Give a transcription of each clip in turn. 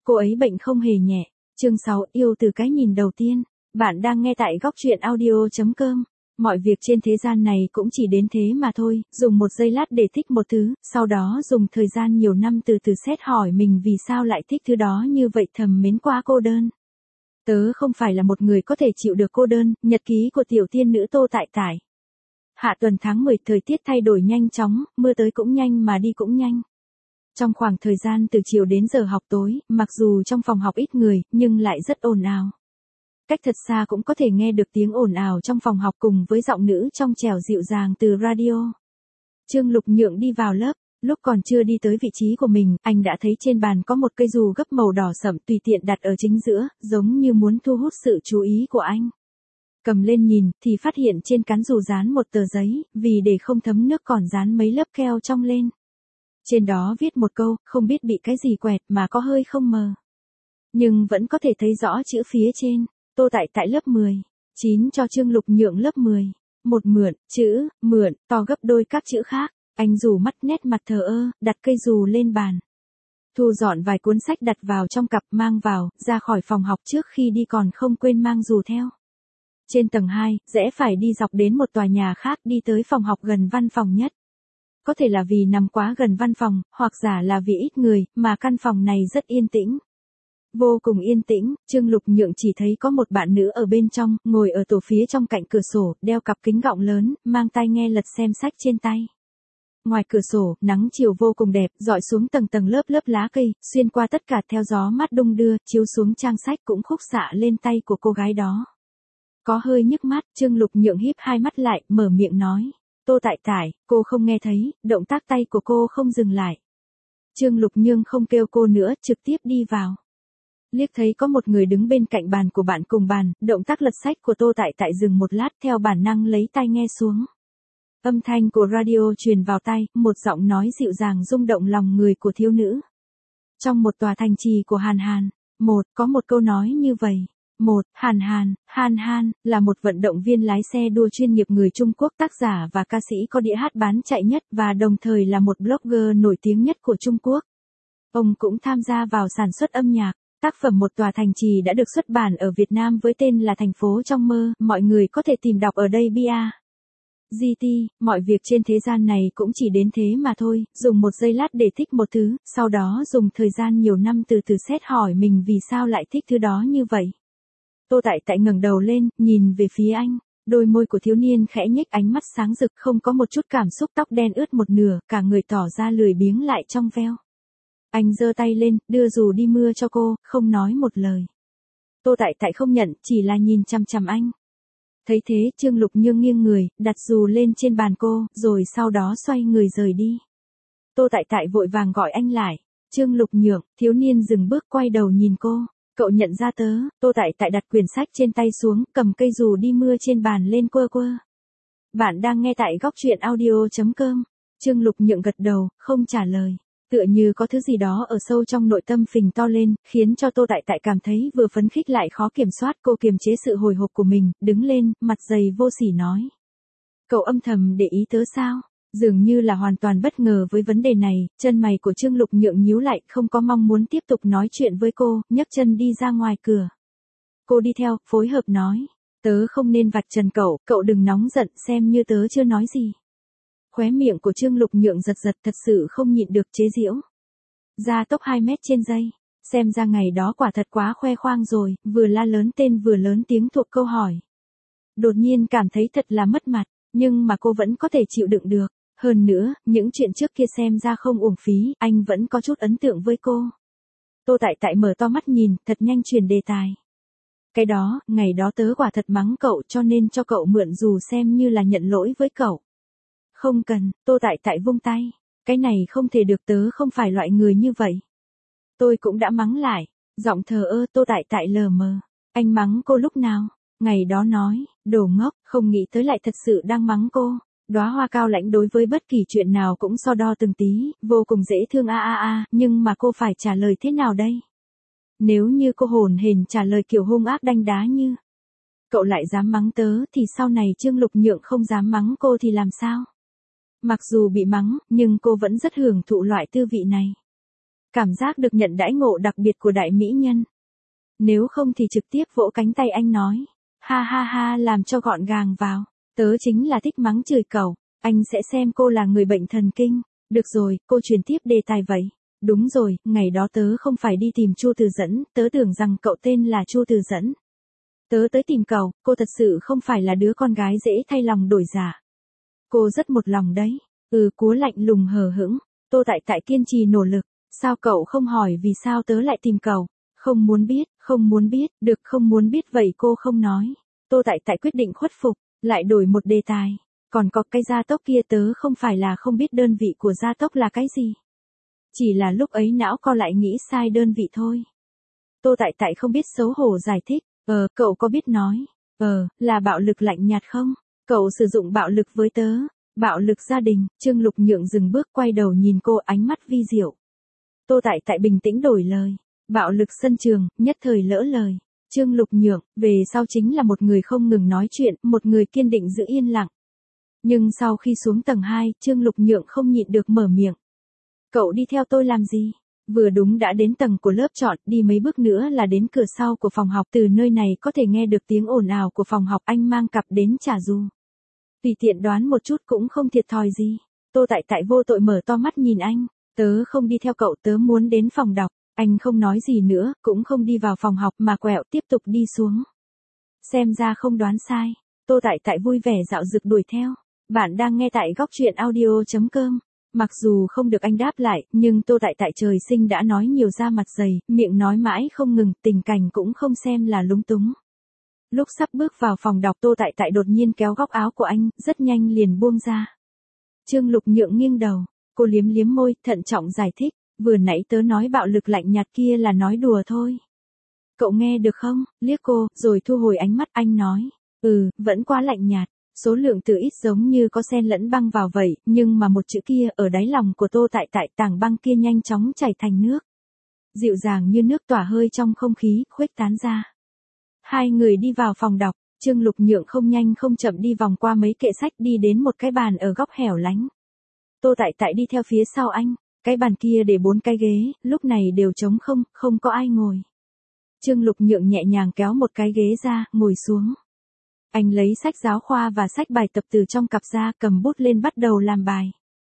cô ấy bệnh không hề nhẹ. Chương 6, yêu từ cái nhìn đầu tiên. Bạn đang nghe tại góc truyện audio.com. Mọi việc trên thế gian này cũng chỉ đến thế mà thôi, dùng một giây lát để thích một thứ, sau đó dùng thời gian nhiều năm từ từ xét hỏi mình vì sao lại thích thứ đó như vậy, thầm mến quá cô đơn. Tớ không phải là một người có thể chịu được cô đơn. Nhật ký của tiểu tiên nữ Tô Tại Tại. Hạ tuần tháng 10, thời tiết thay đổi nhanh chóng, mưa tới cũng nhanh mà đi cũng nhanh. Trong khoảng thời gian từ chiều đến giờ học tối, mặc dù trong phòng học ít người, nhưng lại rất ồn ào. Cách thật xa cũng có thể nghe được tiếng ồn ào trong phòng học cùng với giọng nữ trong trẻo dịu dàng từ radio. Trương Lục Nhượng đi vào lớp, lúc còn chưa đi tới vị trí của mình, anh đã thấy trên bàn có một cây dù gấp màu đỏ sẫm tùy tiện đặt ở chính giữa, giống như muốn thu hút sự chú ý của anh. Cầm lên nhìn, thì phát hiện trên cán dù dán một tờ giấy, vì để không thấm nước còn dán mấy lớp keo trong lên. Trên đó viết một câu, không biết bị cái gì quẹt mà có hơi không mờ. Nhưng vẫn có thể thấy rõ chữ phía trên. Tô Tại Tại lớp 10. 9 cho Trương Lục Nhượng lớp 10. Một mượn, chữ, mượn, to gấp đôi các chữ khác. Anh rủ mắt nét mặt thờ ơ, đặt cây dù lên bàn. Thu dọn vài cuốn sách đặt vào trong cặp mang vào, ra khỏi phòng học trước khi đi còn không quên mang dù theo. Trên tầng 2, rẽ phải đi dọc đến một tòa nhà khác đi tới phòng học gần văn phòng nhất. Có thể là vì nằm quá gần văn phòng, hoặc giả là vì ít người, mà căn phòng này rất yên tĩnh. Vô cùng yên tĩnh, Trương Lục Nhượng chỉ thấy có một bạn nữ ở bên trong, ngồi ở tổ phía trong cạnh cửa sổ, đeo cặp kính gọng lớn, mang tai nghe lật xem sách trên tay. Ngoài cửa sổ, nắng chiều vô cùng đẹp, rọi xuống tầng tầng lớp lớp lá cây, xuyên qua tất cả theo gió mát đung đưa, chiếu xuống trang sách cũng khúc xạ lên tay của cô gái đó. Có hơi nhức mắt, Trương Lục Nhượng híp hai mắt lại, mở miệng nói. Tô Tại Tại, cô không nghe thấy, động tác tay của cô không dừng lại. Trương Lục Nhượng không kêu cô nữa, trực tiếp đi vào. Liếc thấy có một người đứng bên cạnh bàn của bạn cùng bàn, động tác lật sách của Tô Tại Tại dừng một lát, theo bản năng lấy tai nghe xuống. Âm thanh của radio truyền vào tai, một giọng nói dịu dàng rung động lòng người của thiếu nữ. Trong một tòa thành trì của Hàn Hàn, có một câu nói như vậy. Hàn Hàn là một vận động viên lái xe đua chuyên nghiệp người Trung Quốc, tác giả và ca sĩ có đĩa hát bán chạy nhất và đồng thời là một blogger nổi tiếng nhất của Trung Quốc. Ông cũng tham gia vào sản xuất âm nhạc. Tác phẩm Một Tòa Thành Trì đã được xuất bản ở Việt Nam với tên là Thành Phố Trong Mơ, mọi người có thể tìm đọc ở đây bia. GT, mọi việc trên thế gian này cũng chỉ đến thế mà thôi, dùng một giây lát để thích một thứ, sau đó dùng thời gian nhiều năm từ từ xét hỏi mình vì sao lại thích thứ đó như vậy. Tô Tại Tại ngẩng đầu lên, nhìn về phía anh, đôi môi của thiếu niên khẽ nhếch, ánh mắt sáng rực, không có một chút cảm xúc, tóc đen ướt một nửa, cả người tỏ ra lười biếng lại trong veo. Anh giơ tay lên, đưa dù đi mưa cho cô, không nói một lời. Tô Tại Tại không nhận, chỉ là nhìn chằm chằm anh. Thấy thế, Trương Lục Nhượng nghiêng người, đặt dù lên trên bàn cô, rồi sau đó xoay người rời đi. Tô Tại Tại vội vàng gọi anh lại. Trương Lục Nhượng, thiếu niên dừng bước quay đầu nhìn cô. Cậu nhận ra tớ? Tô Tại Tại đặt quyển sách trên tay xuống, cầm cây dù đi mưa trên bàn lên quơ quơ. Bạn đang nghe tại góc truyện audio.com. Trương Lục Nhượng gật đầu, không trả lời. Tựa như có thứ gì đó ở sâu trong nội tâm phình to lên, khiến cho Tô Tại Tại cảm thấy vừa phấn khích lại khó kiểm soát. Cô kiềm chế sự hồi hộp của mình, đứng lên, mặt dày vô sỉ nói. Cậu âm thầm để ý tớ sao? Dường như là hoàn toàn bất ngờ với vấn đề này, chân mày của Trương Lục Nhượng nhíu lại, không có mong muốn tiếp tục nói chuyện với cô, nhấc chân đi ra ngoài cửa. Cô đi theo, phối hợp nói. Tớ không nên vạch trần cậu, cậu đừng nóng giận, xem như tớ chưa nói gì. Khóe miệng của Trương Lục Nhượng giật giật, thật sự không nhịn được chế giễu. Ra tốc 2 mét trên giây. Xem ra ngày đó quả thật quá khoe khoang rồi, vừa la lớn tên vừa lớn tiếng thuộc câu hỏi. Đột nhiên cảm thấy thật là mất mặt, nhưng mà cô vẫn có thể chịu đựng được. Hơn nữa, những chuyện trước kia xem ra không uổng phí, anh vẫn có chút ấn tượng với cô. Tô Tại Tại mở to mắt nhìn, thật nhanh chuyển đề tài. Cái đó, ngày đó tớ quả thật mắng cậu cho nên cho cậu mượn dù xem như là nhận lỗi với cậu. Không cần, Tô Tại Tại vung tay. Cái này không thể được, tớ không phải loại người như vậy. Tôi cũng đã mắng lại. Giọng thờ ơ Tô Tại Tại lờ mờ. Anh mắng cô lúc nào? Ngày đó nói, đồ ngốc, không nghĩ tới lại thật sự đang mắng cô. Đóa hoa cao lãnh đối với bất kỳ chuyện nào cũng so đo từng tí, vô cùng dễ thương nhưng mà cô phải trả lời thế nào đây? Nếu như cô hồn hển trả lời kiểu hung ác đanh đá như cậu lại dám mắng tớ thì sau này Trương Lục Nhượng không dám mắng cô thì làm sao? Mặc dù bị mắng, nhưng cô vẫn rất hưởng thụ loại tư vị này. cảm giác được nhận đãi ngộ đặc biệt của đại mỹ nhân. Nếu không thì trực tiếp vỗ cánh tay anh nói, ha ha ha làm cho gọn gàng vào, tớ chính là thích mắng chửi cậu, anh sẽ xem cô là người bệnh thần kinh. Được rồi, cô truyền tiếp đề tài vậy. Đúng rồi, ngày đó tớ không phải đi tìm Chu Từ Dẫn, tớ tưởng rằng cậu tên là Chu Từ Dẫn. Tớ tới tìm cậu, cô thật sự không phải là đứa con gái dễ thay lòng đổi dạ. Cô rất một lòng đấy. Cúa lạnh lùng hờ hững. Tô Tại Tại kiên trì nỗ lực. Sao cậu không hỏi vì sao tớ lại tìm cậu? Không muốn biết, được không muốn biết vậy cô không nói. Tô Tại Tại quyết định khuất phục, lại đổi một đề tài. Còn có cái gia tốc kia tớ không phải là không biết đơn vị của gia tốc là cái gì. Chỉ là lúc ấy não co lại nghĩ sai đơn vị thôi. Tô Tại Tại không biết xấu hổ giải thích. Cậu có biết nói. Là bạo lực lạnh nhạt không? Cậu sử dụng bạo lực với tớ. Bạo lực gia đình. Trương Lục Nhượng dừng bước quay đầu nhìn cô ánh mắt vi diệu. Tô Tại Tại bình tĩnh đổi lời. Bạo lực sân trường, nhất thời lỡ lời. Trương Lục Nhượng, về sau chính là một người không ngừng nói chuyện, một người kiên định giữ yên lặng. Nhưng sau khi xuống tầng 2, Trương Lục Nhượng không nhịn được mở miệng. Cậu đi theo tôi làm gì? Vừa đúng đã đến tầng của lớp chọn, đi mấy bước nữa là đến cửa sau của phòng học. Từ nơi này có thể nghe được tiếng ồn ào của phòng học. Anh mang cặp đến trả dù. Tùy tiện đoán một chút cũng không thiệt thòi gì. Tô Tại Tại vô tội mở to mắt nhìn anh. Tớ không đi theo cậu, tớ muốn đến phòng đọc. Anh không nói gì nữa, cũng không đi vào phòng học mà quẹo tiếp tục đi xuống. Xem ra không đoán sai. Tô Tại Tại vui vẻ dạo dực đuổi theo. Bạn đang nghe tại góc truyện audio.com. Mặc dù không được anh đáp lại, nhưng Tô Tại Tại trời sinh đã nói nhiều ra mặt dày, miệng nói mãi không ngừng, tình cảnh cũng không xem là lúng túng. Lúc sắp bước vào phòng đọc Tô Tại Tại đột nhiên kéo góc áo của anh, rất nhanh liền buông ra. Trương Lục Nhượng nghiêng đầu, cô liếm liếm môi, thận trọng giải thích, vừa nãy tớ nói bạo lực lạnh nhạt kia là nói đùa thôi. Cậu nghe được không? Liếc cô, rồi thu hồi ánh mắt anh nói, vẫn quá lạnh nhạt. Số lượng từ ít giống như có xen lẫn băng vào vậy, nhưng mà một chữ kia ở đáy lòng của Tô Tại Tại tảng băng kia nhanh chóng chảy thành nước. Dịu dàng như nước tỏa hơi trong không khí, khuếch tán ra. Hai người đi vào phòng đọc, Trương Lục Nhượng không nhanh không chậm đi vòng qua mấy kệ sách đi đến một cái bàn ở góc hẻo lánh. Tô Tại Tại đi theo phía sau anh, cái bàn kia để 4 cái ghế, lúc này đều trống không, không có ai ngồi. Trương Lục Nhượng nhẹ nhàng kéo một cái ghế ra, ngồi xuống. Anh lấy sách giáo khoa và sách bài tập từ trong cặp ra, cầm bút lên bắt đầu làm bài.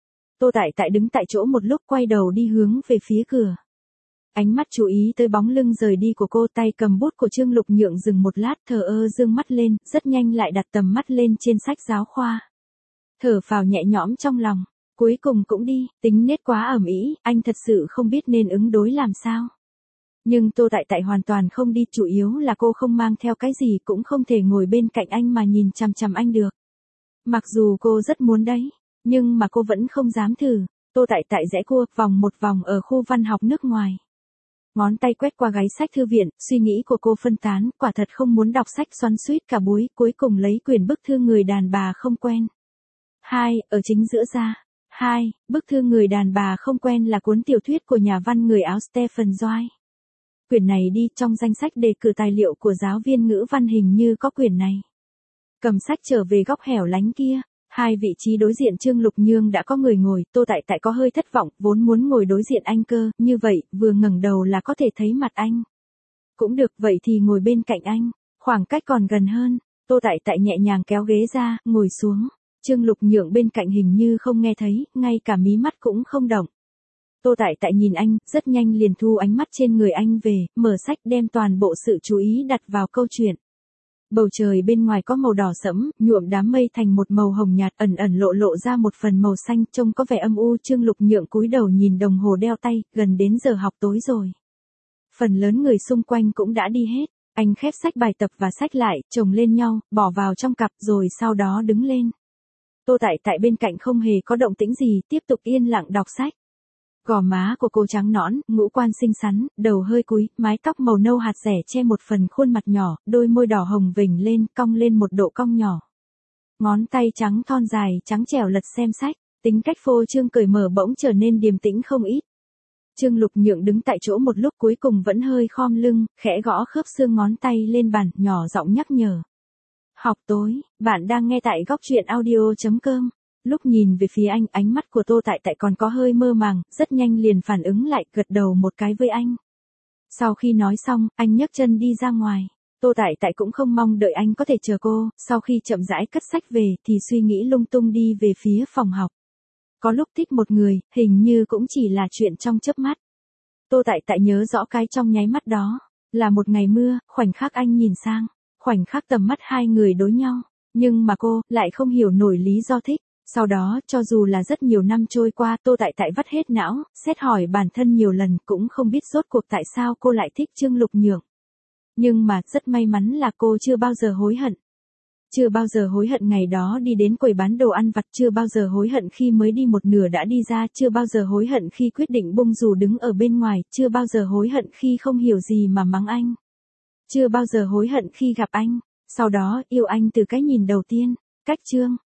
Tô Tại Tại đứng tại chỗ một lúc quay đầu đi hướng về phía cửa. Ánh mắt chú ý tới bóng lưng rời đi của cô, tay cầm bút của Trương Lục Nhượng dừng một lát thờ ơ dương mắt lên, rất nhanh lại đặt tầm mắt lên trên sách giáo khoa. Thở phào nhẹ nhõm trong lòng, cuối cùng cũng đi, tính nết quá ầm ĩ, anh thật sự không biết nên ứng đối làm sao. Nhưng Tô Tại Tại hoàn toàn không đi, chủ yếu là cô không mang theo cái gì, cũng không thể ngồi bên cạnh anh mà nhìn chằm chằm anh được. Mặc dù cô rất muốn đấy, nhưng mà cô vẫn không dám thử. Tô Tại Tại rẽ cua vòng một vòng ở khu văn học nước ngoài. Ngón tay quét qua gáy sách thư viện, suy nghĩ của cô phân tán, quả thật không muốn đọc sách xoắn xuýt cả buổi, cuối cùng lấy quyển bức thư người đàn bà không quen. 2, ở chính giữa ra. 2, bức thư người đàn bà không quen là cuốn tiểu thuyết của nhà văn người Áo Stephen Zweig. Quyển này đi trong danh sách đề cử tài liệu của giáo viên ngữ văn hình như có quyển này. Cầm sách trở về góc hẻo lánh kia, hai vị trí đối diện Trương Lục Nhương đã có người ngồi, Tô Tại Tại có hơi thất vọng, vốn muốn ngồi đối diện anh cơ, như vậy, vừa ngẩng đầu là có thể thấy mặt anh. Cũng được, vậy thì ngồi bên cạnh anh, khoảng cách còn gần hơn. Tô Tại Tại nhẹ nhàng kéo ghế ra, ngồi xuống. Trương Lục Nhượng bên cạnh hình như không nghe thấy, ngay cả mí mắt cũng không động. Tô Tại Tại nhìn anh, rất nhanh liền thu ánh mắt trên người anh về, mở sách đem toàn bộ sự chú ý đặt vào câu chuyện. Bầu trời bên ngoài có màu đỏ sẫm, nhuộm đám mây thành một màu hồng nhạt, ẩn ẩn lộ ra một phần màu xanh, trông có vẻ âm u. Trương Lục Nhượng cúi đầu nhìn đồng hồ đeo tay, gần đến giờ học tối rồi. Phần lớn người xung quanh cũng đã đi hết, anh khép sách bài tập và sách lại, chồng lên nhau, bỏ vào trong cặp rồi sau đó đứng lên. Tô Tại Tại bên cạnh không hề có động tĩnh gì, tiếp tục yên lặng đọc sách. Gò má của cô trắng nõn, ngũ quan xinh xắn, đầu hơi cúi, mái tóc màu nâu hạt rẻ che một phần khuôn mặt nhỏ, đôi môi đỏ hồng vểnh lên, cong lên một độ cong nhỏ. Ngón tay trắng thon dài, trắng trẻo lật xem sách, tính cách phô trương cởi mở bỗng trở nên điềm tĩnh không ít. Trương Lục Nhượng đứng tại chỗ một lúc cuối cùng vẫn hơi khom lưng, khẽ gõ khớp xương ngón tay lên bàn, nhỏ giọng nhắc nhở. Học tối, bạn đang nghe tại góc truyện audio.com. Lúc nhìn về phía anh, ánh mắt của Tô Tại Tại còn có hơi mơ màng, rất nhanh liền phản ứng lại, gật đầu một cái với anh. Sau khi nói xong, anh nhấc chân đi ra ngoài. Tô Tại Tại cũng không mong đợi anh có thể chờ cô, sau khi chậm rãi cất sách về thì suy nghĩ lung tung đi về phía phòng học. Có lúc thích một người, hình như cũng chỉ là chuyện trong chớp mắt. Tô Tại Tại nhớ rõ cái trong nháy mắt đó, là một ngày mưa, khoảnh khắc anh nhìn sang, khoảnh khắc tầm mắt hai người đối nhau, nhưng mà cô lại không hiểu nổi lý do thích. Sau đó, cho dù là rất nhiều năm trôi qua, Tô Tại Tại vắt hết não, xét hỏi bản thân nhiều lần cũng không biết rốt cuộc tại sao cô lại thích Trương Lục Nhượng. Nhưng mà, rất may mắn là cô chưa bao giờ hối hận. Chưa bao giờ hối hận ngày đó đi đến quầy bán đồ ăn vặt, chưa bao giờ hối hận khi mới đi một nửa đã đi ra, chưa bao giờ hối hận khi quyết định bung dù đứng ở bên ngoài, chưa bao giờ hối hận khi không hiểu gì mà mắng anh. Chưa bao giờ hối hận khi gặp anh, sau đó yêu anh từ cái nhìn đầu tiên. Cách chương